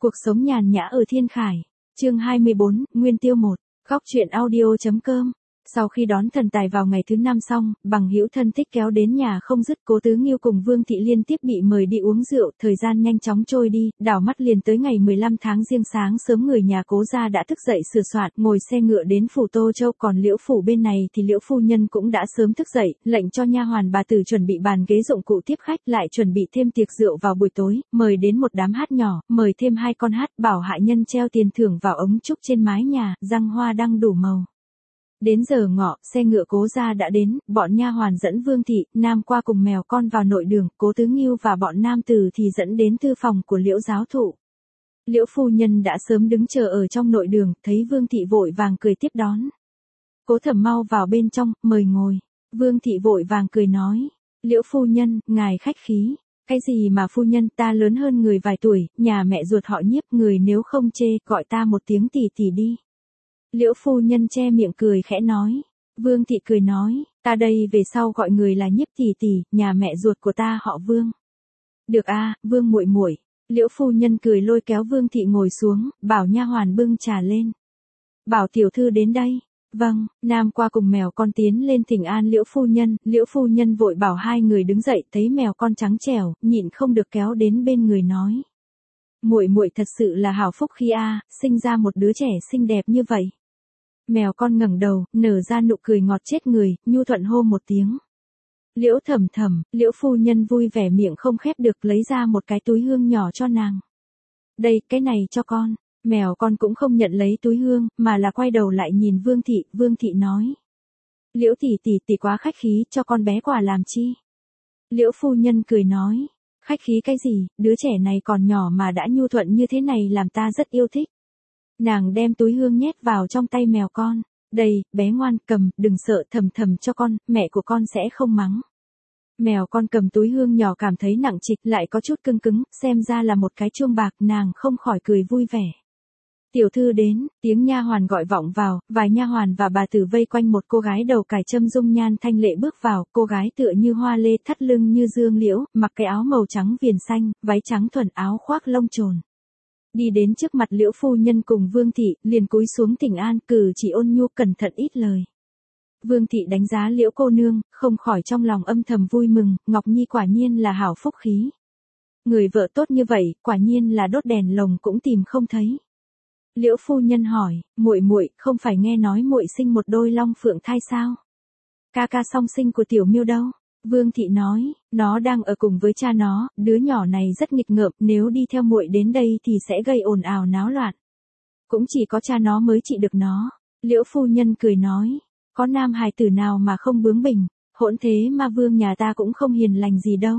Cuộc sống nhàn nhã ở Thiên Khải. Chương 24, Nguyên Tiêu 1. Góc truyện audio.com. Sau khi đón thần tài vào ngày thứ 5 xong, bằng hữu thân thích kéo đến nhà không dứt. Cố Tứ Nghiêu cùng Vương Thị liên tiếp bị mời đi uống rượu, thời gian nhanh chóng trôi đi, đảo mắt liền tới ngày 15 tháng Giêng. Sáng sớm người nhà Cố gia đã thức dậy sửa soạn, ngồi xe ngựa đến phủ Tô Châu. Còn Liễu phủ bên này thì Liễu phu nhân cũng đã sớm thức dậy, lệnh cho nha hoàn bà tử chuẩn bị bàn ghế dụng cụ tiếp khách, lại chuẩn bị thêm tiệc rượu vào buổi tối, mời đến một đám hát nhỏ, mời thêm 2 con hát, bảo hạ nhân treo tiền thưởng vào ống trúc trên mái nhà, răng hoa đăng đủ màu. Đến giờ ngọ, xe ngựa Cố gia đã đến, bọn nha hoàn dẫn Vương Thị, Nam qua cùng mèo con vào nội đường, Cố Tứ Nghiêu và bọn nam tử thì dẫn đến thư phòng của Liễu giáo thụ. Liễu phu nhân đã sớm đứng chờ ở trong nội đường, thấy Vương Thị vội vàng cười tiếp đón. Cố Thẩm mau vào bên trong, mời ngồi. Vương Thị vội vàng cười nói, Liễu phu nhân, ngài khách khí. Cái gì mà phu nhân, ta lớn hơn người vài tuổi, nhà mẹ ruột họ Nhiếp, người nếu không chê, gọi ta một tiếng tỷ tỷ đi. Liễu phu nhân che miệng cười khẽ nói. Vương Thị cười nói, ta đây về sau gọi người là Nhiếp tỷ tỷ, nhà mẹ ruột của ta họ Vương. Được a, Vương muội muội. Liễu phu nhân cười lôi kéo Vương Thị ngồi xuống, bảo nha hoàn bưng trà lên. Bảo tiểu thư đến đây. Vâng, Nam qua cùng mèo con tiến lên thỉnh an Liễu phu nhân vội bảo 2 người đứng dậy, thấy mèo con trắng trẻo, nhịn không được kéo đến bên người nói. Muội muội thật sự là hảo phúc khi sinh ra một đứa trẻ xinh đẹp như vậy. Mèo con ngẩng đầu, nở ra nụ cười ngọt chết người, nhu thuận hô một tiếng. Liễu thầm thầm, Liễu phu nhân vui vẻ miệng không khép được, lấy ra một cái túi hương nhỏ cho nàng. Đây, cái này cho con. Mèo con cũng không nhận lấy túi hương, mà là quay đầu lại nhìn Vương Thị nói. Liễu tỷ tỷ quá khách khí, cho con bé quà làm chi? Liễu phu nhân cười nói. Khách khí cái gì, đứa trẻ này còn nhỏ mà đã nhu thuận như thế này làm ta rất yêu thích. Nàng đem túi hương nhét vào trong tay mèo con. Đây, bé ngoan, cầm, đừng sợ, thầm cho con, mẹ của con sẽ không mắng. Mèo con cầm túi hương nhỏ cảm thấy nặng trịch, lại có chút cứng, xem ra là một cái chuông bạc, nàng không khỏi cười vui vẻ. Tiểu thư đến, tiếng nha hoàn gọi vọng vào, vài nha hoàn và bà tử vây quanh một cô gái đầu cài châm dung nhan thanh lệ bước vào, cô gái tựa như hoa lê, thắt lưng như dương liễu, mặc cái áo màu trắng viền xanh, váy trắng thuần, áo khoác lông trồn. Đi đến trước mặt Liễu phu nhân cùng Vương Thị, liền cúi xuống thỉnh an, cử chỉ ôn nhu cẩn thận ít lời. Vương Thị đánh giá Liễu cô nương, không khỏi trong lòng âm thầm vui mừng, Ngọc Nhi quả nhiên là hảo phúc khí. Người vợ tốt như vậy, quả nhiên là đốt đèn lồng cũng tìm không thấy. Liễu phu nhân hỏi, muội không phải nghe nói muội sinh một đôi long phượng thai sao? Ca song sinh của tiểu Miêu đâu? Vương Thị nói, nó đang ở cùng với cha nó, đứa nhỏ này rất nghịch ngợm, nếu đi theo muội đến đây thì sẽ gây ồn ào náo loạn. Cũng chỉ có cha nó mới trị được nó. Liễu phu nhân cười nói, có nam hài tử nào mà không bướng bỉnh, hỗn thế mà Vương nhà ta cũng không hiền lành gì đâu.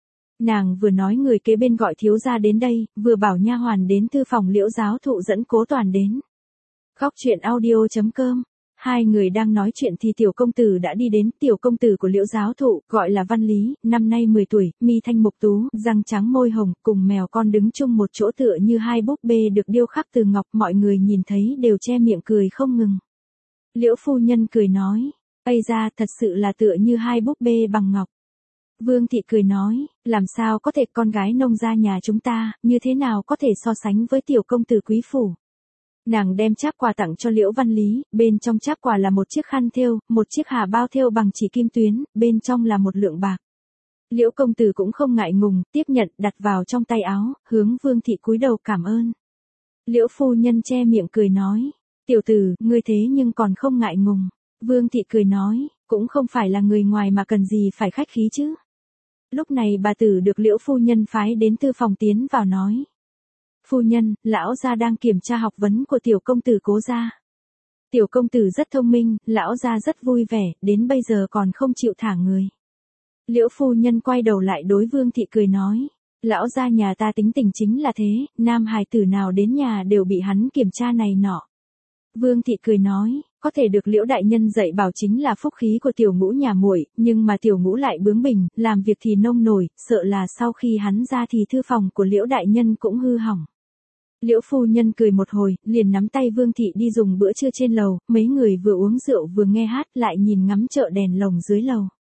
Nàng vừa nói người kế bên gọi thiếu gia đến đây, vừa bảo nha hoàn đến thư phòng Liễu giáo thụ dẫn Cố Toàn đến. Góc truyện audio.com. 2 người đang nói chuyện thì tiểu công tử đã đi đến, tiểu công tử của Liễu giáo thụ, gọi là Văn Lý, năm nay 10 tuổi, mi thanh mục tú, răng trắng môi hồng, cùng mèo con đứng chung một chỗ tựa như 2 búp bê được điêu khắc từ ngọc, mọi người nhìn thấy đều che miệng cười không ngừng. Liễu phu nhân cười nói, ây ra thật sự là tựa như 2 búp bê bằng ngọc. Vương Thị cười nói, làm sao có thể, con gái nông gia nhà chúng ta, như thế nào có thể so sánh với tiểu công tử quý phủ. Nàng đem tráp quà tặng cho Liễu Văn Lý, bên trong tráp quà là một chiếc khăn thêu, một chiếc hà bao thêu bằng chỉ kim tuyến, bên trong là 1 lượng bạc. Liễu công tử cũng không ngại ngùng, tiếp nhận, đặt vào trong tay áo, hướng Vương Thị cúi đầu cảm ơn. Liễu phu nhân che miệng cười nói, tiểu tử, ngươi thế nhưng còn không ngại ngùng. Vương Thị cười nói, cũng không phải là người ngoài mà cần gì phải khách khí chứ. Lúc này bà tử được Liễu phu nhân phái đến thư phòng tiến vào nói. Phu nhân, lão gia đang kiểm tra học vấn của tiểu công tử Cố gia. Tiểu công tử rất thông minh, lão gia rất vui vẻ, đến bây giờ còn không chịu thả người. Liễu phu nhân quay đầu lại đối Vương Thị cười nói. Lão gia nhà ta tính tình chính là thế, nam hài tử nào đến nhà đều bị hắn kiểm tra này nọ. Vương Thị cười nói, có thể được Liễu đại nhân dạy bảo chính là phúc khí của tiểu Ngũ nhà muội, nhưng mà tiểu Ngũ lại bướng bỉnh, làm việc thì nông nổi, sợ là sau khi hắn ra thì thư phòng của Liễu đại nhân cũng hư hỏng. Liễu phu nhân cười một hồi, liền nắm tay Vương Thị đi dùng bữa trưa trên lầu, mấy người vừa uống rượu vừa nghe hát lại nhìn ngắm chợ đèn lồng dưới lầu.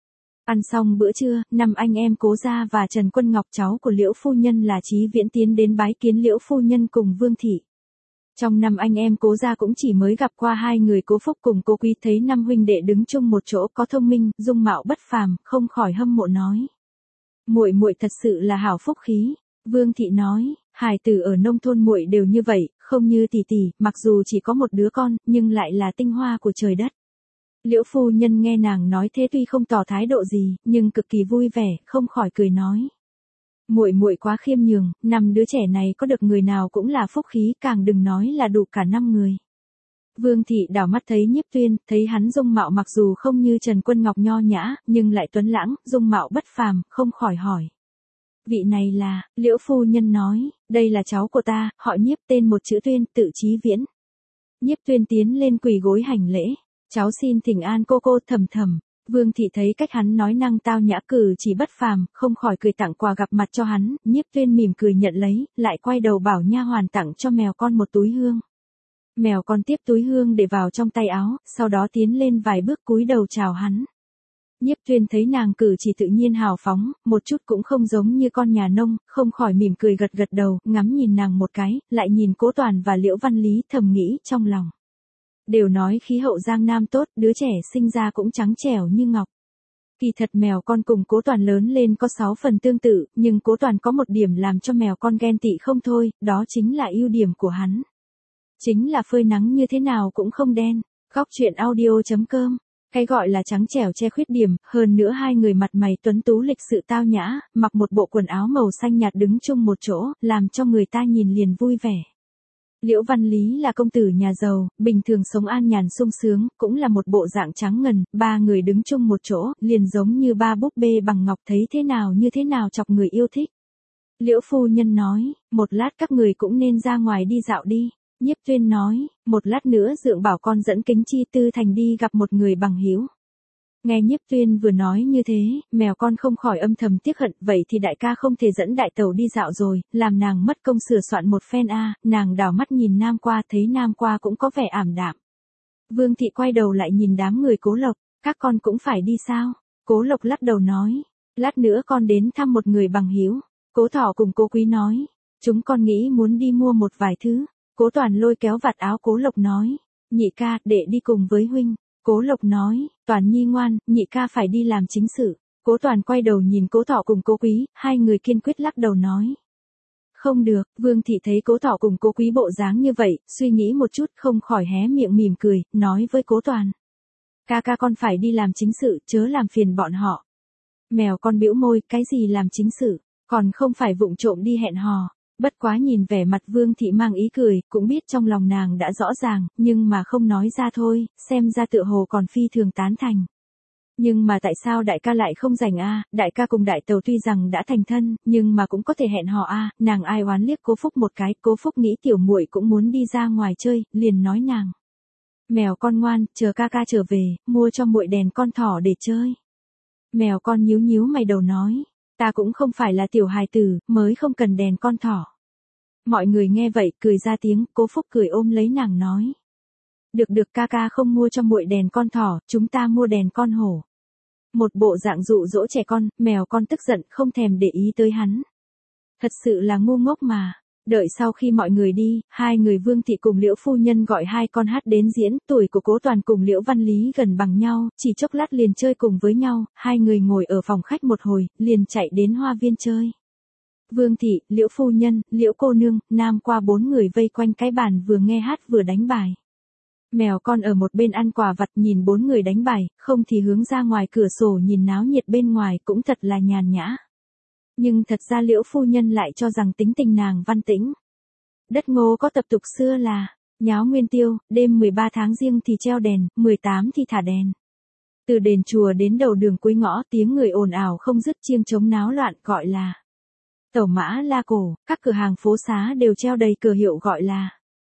Ăn xong bữa trưa, năm anh em Cố Gia và Trần Quân Ngọc cháu của Liễu phu nhân là Chí Viễn tiến đến bái kiến Liễu phu nhân cùng Vương thị. Trong năm anh em Cố Gia cũng chỉ mới gặp qua hai người Cố Phúc cùng Cố Quý, thấy năm huynh đệ đứng chung một chỗ có thông minh, dung mạo bất phàm, không khỏi hâm mộ nói: "Muội muội thật sự là hảo phúc khí." Vương thị nói: "Hài tử ở nông thôn muội đều như vậy, không như tỷ tỷ, mặc dù chỉ có một đứa con, nhưng lại là tinh hoa của trời đất." Liễu phu nhân nghe nàng nói thế tuy không tỏ thái độ gì, nhưng cực kỳ vui vẻ, không khỏi cười nói: "Muội muội quá khiêm nhường, năm đứa trẻ này có được người nào cũng là phúc khí, càng đừng nói là đủ cả năm người." Vương thị đảo mắt thấy Nhiếp Tuyên, thấy hắn dung mạo mặc dù không như Trần Quân Ngọc nho nhã, nhưng lại tuấn lãng, dung mạo bất phàm, không khỏi hỏi: "Vị này là?" Liễu phu nhân nói: "Đây là cháu của ta, họ Nhiếp, tên một chữ Tuyên, tự Chí Viễn." Nhiếp Tuyên tiến lên quỳ gối hành lễ: "Cháu xin thỉnh an cô Thầm Thầm." Vương thị thấy cách hắn nói năng tao nhã, cử chỉ bất phàm, không khỏi cười tặng quà gặp mặt cho hắn. Nhiếp Tuyên mỉm cười nhận lấy, lại quay đầu bảo nha hoàn tặng cho mèo con một túi hương. Mèo con tiếp túi hương để vào trong tay áo, sau đó tiến lên vài bước cúi đầu chào hắn. Nhiếp Tuyên thấy nàng cử chỉ tự nhiên hào phóng, một chút cũng không giống như con nhà nông, không khỏi mỉm cười gật gật đầu, ngắm nhìn nàng một cái, lại nhìn Cố Toàn và Liễu Văn Lý, thầm nghĩ trong lòng: đều nói khí hậu Giang Nam tốt, đứa trẻ sinh ra cũng trắng trẻo như ngọc. Kỳ thật mèo con cùng Cố Toàn lớn lên có 6 phần tương tự, nhưng Cố Toàn có một điểm làm cho mèo con ghen tị không thôi, đó chính là ưu điểm của hắn. Chính là phơi nắng như thế nào cũng không đen. Góc truyện audio.com. Cái gọi là trắng trẻo che khuyết điểm, hơn nữa hai người mặt mày tuấn tú lịch sự tao nhã, mặc một bộ quần áo màu xanh nhạt đứng chung một chỗ, làm cho người ta nhìn liền vui vẻ. Liễu Văn Lý là công tử nhà giàu, bình thường sống an nhàn sung sướng, cũng là một bộ dạng trắng ngần, ba người đứng chung một chỗ, liền giống như ba búp bê bằng ngọc, thấy thế nào như thế nào chọc người yêu thích. Liễu phu nhân nói: "Một lát các người cũng nên ra ngoài đi dạo đi." Nhiếp Tuyên nói: "Một lát nữa dượng bảo con dẫn Kính Chi Tư Thành đi gặp một người bằng hữu." Nghe Nhiếp Tuyên vừa nói như thế, mèo con không khỏi âm thầm tiếc hận, vậy thì đại ca không thể dẫn đại tẩu đi dạo rồi, làm nàng mất công sửa soạn một phen a. Nàng đảo mắt nhìn Nam Qua, thấy Nam Qua cũng có vẻ ảm đạm. Vương thị quay đầu lại nhìn đám người Cố Lộc: "Các con cũng phải đi sao?" Cố Lộc lắc đầu nói: "Lát nữa con đến thăm một người bằng hữu." Cố Thỏ cùng Cố Quý nói: "Chúng con nghĩ muốn đi mua một vài thứ." Cố Toàn lôi kéo vạt áo Cố Lộc nói: "Nhị ca, đệ đi cùng với huynh." Cố Lộc nói: "Toàn nhi ngoan, nhị ca phải đi làm chính sự." Cố Toàn quay đầu nhìn Cố Thỏ cùng Cố Quý, hai người kiên quyết lắc đầu nói: "Không được." Vương thị thấy Cố Thỏ cùng Cố Quý bộ dáng như vậy, suy nghĩ một chút không khỏi hé miệng mỉm cười, nói với Cố Toàn: "Ca ca con phải đi làm chính sự, chớ làm phiền bọn họ." Mèo con bĩu môi: "Cái gì làm chính sự, còn không phải vụng trộm đi hẹn hò." Bất quá nhìn vẻ mặt Vương thị mang ý cười, cũng biết trong lòng nàng đã rõ ràng, nhưng mà không nói ra thôi, xem ra tựa hồ còn phi thường tán thành. "Nhưng mà tại sao đại ca lại không rảnh a? Đại ca cùng đại tẩu tuy rằng đã thành thân, nhưng mà cũng có thể hẹn hò a." Nàng ai oán liếc Cố Phúc một cái, Cố Phúc nghĩ tiểu muội cũng muốn đi ra ngoài chơi, liền nói nàng: "Mèo con ngoan, chờ ca ca trở về, mua cho muội đèn con thỏ để chơi." Mèo con nhíu nhíu mày đầu nói: "Ta cũng không phải là tiểu hài tử, mới không cần đèn con thỏ." Mọi người nghe vậy, cười ra tiếng, Cố Phúc cười ôm lấy nàng nói: Được ca ca không mua cho muội đèn con thỏ, chúng ta mua đèn con hổ." Một bộ dạng dụ dỗ trẻ con, mèo con tức giận không thèm để ý tới hắn. Thật sự là ngu ngốc mà. Đợi sau khi mọi người đi, hai người Vương thị cùng Liễu phu nhân gọi hai con hát đến diễn, tuổi của Cố Toàn cùng Liễu Văn Lý gần bằng nhau, chỉ chốc lát liền chơi cùng với nhau, hai người ngồi ở phòng khách một hồi, liền chạy đến hoa viên chơi. Vương thị, Liễu phu nhân, Liễu cô nương, Nam Qua bốn người vây quanh cái bàn vừa nghe hát vừa đánh bài. Mèo con ở một bên ăn quả vặt nhìn bốn người đánh bài, không thì hướng ra ngoài cửa sổ nhìn náo nhiệt bên ngoài, cũng thật là nhàn nhã. Nhưng thật ra Liễu phu nhân lại cho rằng tính tình nàng văn tĩnh. Đất Ngô có tập tục xưa là nháo nguyên tiêu, đêm 13 tháng Giêng thì treo đèn, 18 thì thả đèn. Từ đền chùa đến đầu đường cuối ngõ, tiếng người ồn ào không dứt, chiêng trống náo loạn, gọi là tẩu mã la cổ. Các cửa hàng phố xá đều treo đầy cờ hiệu gọi là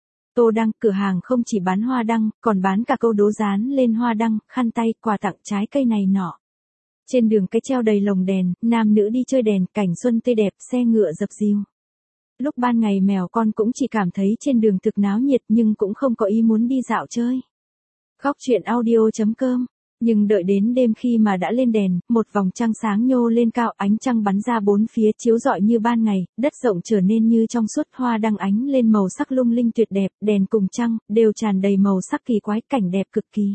tô đăng. Cửa hàng không chỉ bán hoa đăng, còn bán cả câu đố dán lên hoa đăng, khăn tay, quà tặng, trái cây này nọ. Trên đường cái treo đầy lồng đèn, nam nữ đi chơi đèn, cảnh xuân tươi đẹp, xe ngựa dập dìu. Lúc ban ngày mèo con cũng chỉ cảm thấy trên đường thực náo nhiệt, nhưng cũng không có ý muốn đi dạo chơi. Góc truyện audio.com Nhưng đợi đến đêm khi mà đã lên đèn, một vòng trăng sáng nhô lên cao, ánh trăng bắn ra bốn phía chiếu rọi như ban ngày, đất rộng trở nên như trong suốt, hoa đăng ánh lên màu sắc lung linh tuyệt đẹp, đèn cùng trăng, đều tràn đầy màu sắc kỳ quái, cảnh đẹp cực kỳ.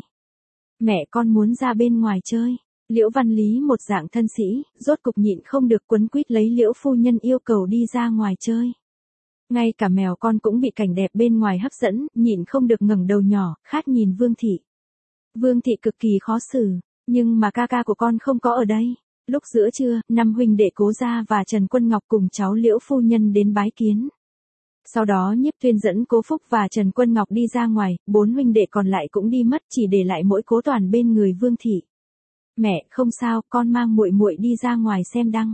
Mẹ con muốn ra bên ngoài chơi. Liễu Văn Lý một dạng thân sĩ, rốt cục nhịn không được quấn quýt lấy Liễu phu nhân yêu cầu đi ra ngoài chơi. Ngay cả mèo con cũng bị cảnh đẹp bên ngoài hấp dẫn, nhịn không được ngẩng đầu nhỏ, khát nhìn Vương Thị. Vương Thị cực kỳ khó xử, nhưng mà ca ca của con không có ở đây. Lúc giữa trưa, năm huynh đệ Cố Gia và Trần Quân Ngọc cùng cháu Liễu phu nhân đến bái kiến. Sau đó Nhiếp Tuyên dẫn Cố Phúc và Trần Quân Ngọc đi ra ngoài, 4 huynh đệ còn lại cũng đi mất, chỉ để lại mỗi Cố Toàn bên người Vương Thị. Mẹ, không sao, con mang muội muội đi ra ngoài xem đăng.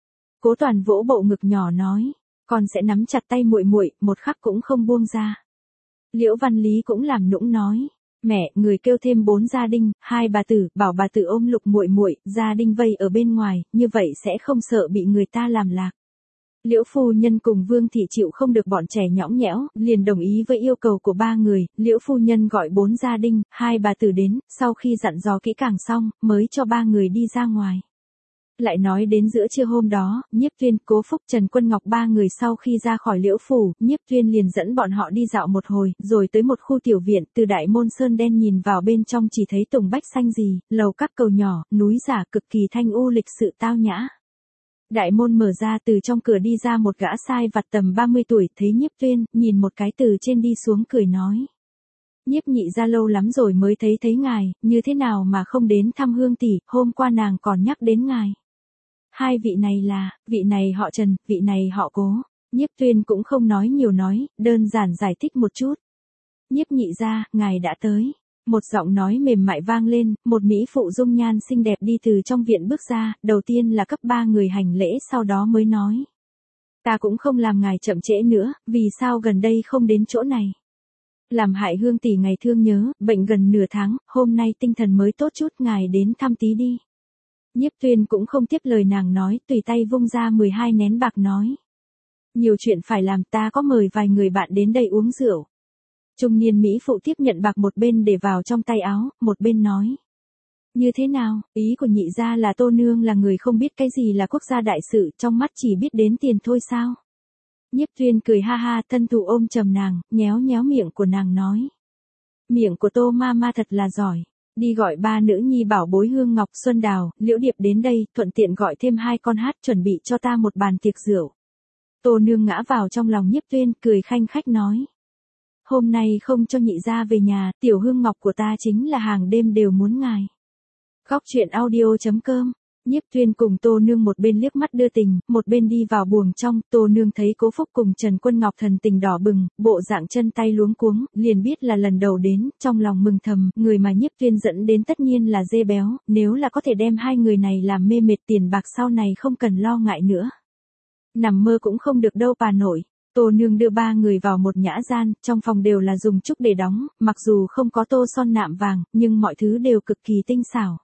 Cố Toàn vỗ bộ ngực nhỏ nói, con sẽ nắm chặt tay muội muội, một khắc cũng không buông ra. Liễu Văn Lý cũng làm nũng nói, mẹ, người kêu thêm 4 gia đình, 2 bà tử, bảo bà tử ôm Lục muội muội, gia đình vây ở bên ngoài, như vậy sẽ không sợ bị người ta làm lạc. Liễu phu nhân cùng Vương Thị chịu không được bọn trẻ nhõng nhẽo, liền đồng ý với yêu cầu của 3 người, Liễu phu nhân gọi 4 gia đình, 2 bà tử đến, sau khi dặn dò kỹ càng xong, mới cho 3 người đi ra ngoài. Lại nói đến giữa trưa hôm đó, Nhiếp Tuyên, Cố Phúc, Trần Quân Ngọc 3 người sau khi ra khỏi Liễu phủ, Nhiếp Tuyên liền dẫn bọn họ đi dạo một hồi, rồi tới một khu tiểu viện, từ đại môn sơn đen nhìn vào bên trong chỉ thấy tùng bách xanh gì, lầu các cầu nhỏ, núi giả cực kỳ thanh u lịch sự tao nhã. Đại môn mở ra, từ trong cửa đi ra một gã sai vặt tầm 30 tuổi, thấy Nhiếp Tuyên, nhìn một cái từ trên đi xuống cười nói. Nhiếp nhị ra lâu lắm rồi mới thấy ngài, như thế nào mà không đến thăm Hương tỷ, hôm qua nàng còn nhắc đến ngài. Hai vị này là, vị này họ Trần, vị này họ Cố. Nhiếp Tuyên cũng không nói nhiều nói, đơn giản giải thích một chút. Nhiếp nhị ra, ngài đã tới. Một giọng nói mềm mại vang lên, một mỹ phụ dung nhan xinh đẹp đi từ trong viện bước ra, đầu tiên là cấp 3 người hành lễ, sau đó mới nói. Ta cũng không làm ngài chậm trễ nữa, vì sao gần đây không đến chỗ này. Làm hại Hương tỷ ngày thương nhớ, bệnh gần nửa tháng, hôm nay tinh thần mới tốt chút, ngài đến thăm tí đi. Nhiếp Tuyên cũng không tiếp lời nàng nói, tùy tay vung ra 12 nén bạc nói. Nhiều chuyện phải làm, ta có mời vài người bạn đến đây uống rượu. Trung niên mỹ phụ tiếp nhận bạc một bên để vào trong tay áo, một bên nói. Như thế nào, ý của nhị gia là Tô Nương là người không biết cái gì là quốc gia đại sự, trong mắt chỉ biết đến tiền thôi sao? Nhiếp Tuyên cười ha ha, thân thủ ôm chầm nàng, nhéo nhéo miệng của nàng nói. Miệng của Tô ma thật là giỏi. Đi gọi 3 nữ nhi bảo bối Hương Ngọc, Xuân Đào, Liễu Điệp đến đây, thuận tiện gọi thêm 2 con hát, chuẩn bị cho ta một bàn tiệc rượu. Tô Nương ngã vào trong lòng Nhiếp Tuyên, cười khanh khách nói. Hôm nay không cho nhị gia về nhà, tiểu Hương Ngọc của ta chính là hàng đêm đều muốn ngài. Góc truyện audio.com. Nhiếp Tuyên cùng Tô Nương một bên liếc mắt đưa tình, một bên đi vào buồng trong, Tô Nương thấy Cố Phúc cùng Trần Quân Ngọc thần tình đỏ bừng, bộ dạng chân tay luống cuống, liền biết là lần đầu đến, trong lòng mừng thầm, người mà Nhiếp Tuyên dẫn đến tất nhiên là dê béo, nếu là có thể đem hai người này làm mê mệt tiền bạc sau này không cần lo ngại nữa. Nằm mơ cũng không được đâu bà nội. Tô Nương đưa 3 người vào một nhã gian, trong phòng đều là dùng trúc để đóng, mặc dù không có tô son nạm vàng, nhưng mọi thứ đều cực kỳ tinh xảo.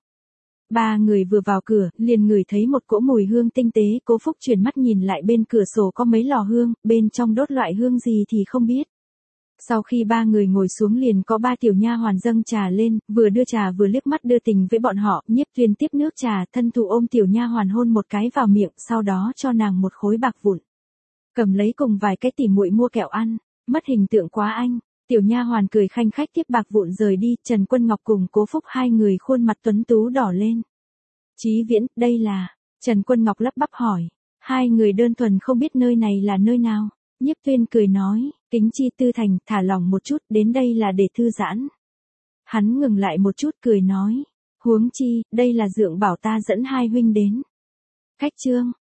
3 người vừa vào cửa, liền ngửi thấy một cỗ mùi hương tinh tế, Cố Phúc chuyển mắt nhìn lại bên cửa sổ có mấy lò hương, bên trong đốt loại hương gì thì không biết. Sau khi 3 người ngồi xuống liền có 3 tiểu nha hoàn dâng trà lên, vừa đưa trà vừa liếc mắt đưa tình với bọn họ, Nhiếp Tuyên tiếp nước trà, thân thủ ôm tiểu nha hoàn hôn một cái vào miệng, sau đó cho nàng một khối bạc vụn. Cầm lấy cùng vài cái tỉ muội mua kẹo ăn, mất hình tượng quá anh. Tiểu nha hoàn cười khanh khách tiếp bạc vụn rời đi, Trần Quân Ngọc cùng Cố Phúc hai người khuôn mặt tuấn tú đỏ lên. Chí Viễn, đây là, Trần Quân Ngọc lắp bắp hỏi, hai người đơn thuần không biết nơi này là nơi nào. Nhiếp Tuyên cười nói, kính chi tư thành, thả lòng một chút, đến đây là để thư giãn. Hắn ngừng lại một chút cười nói, huống chi, đây là dượng bảo ta dẫn hai huynh đến. Khách trương,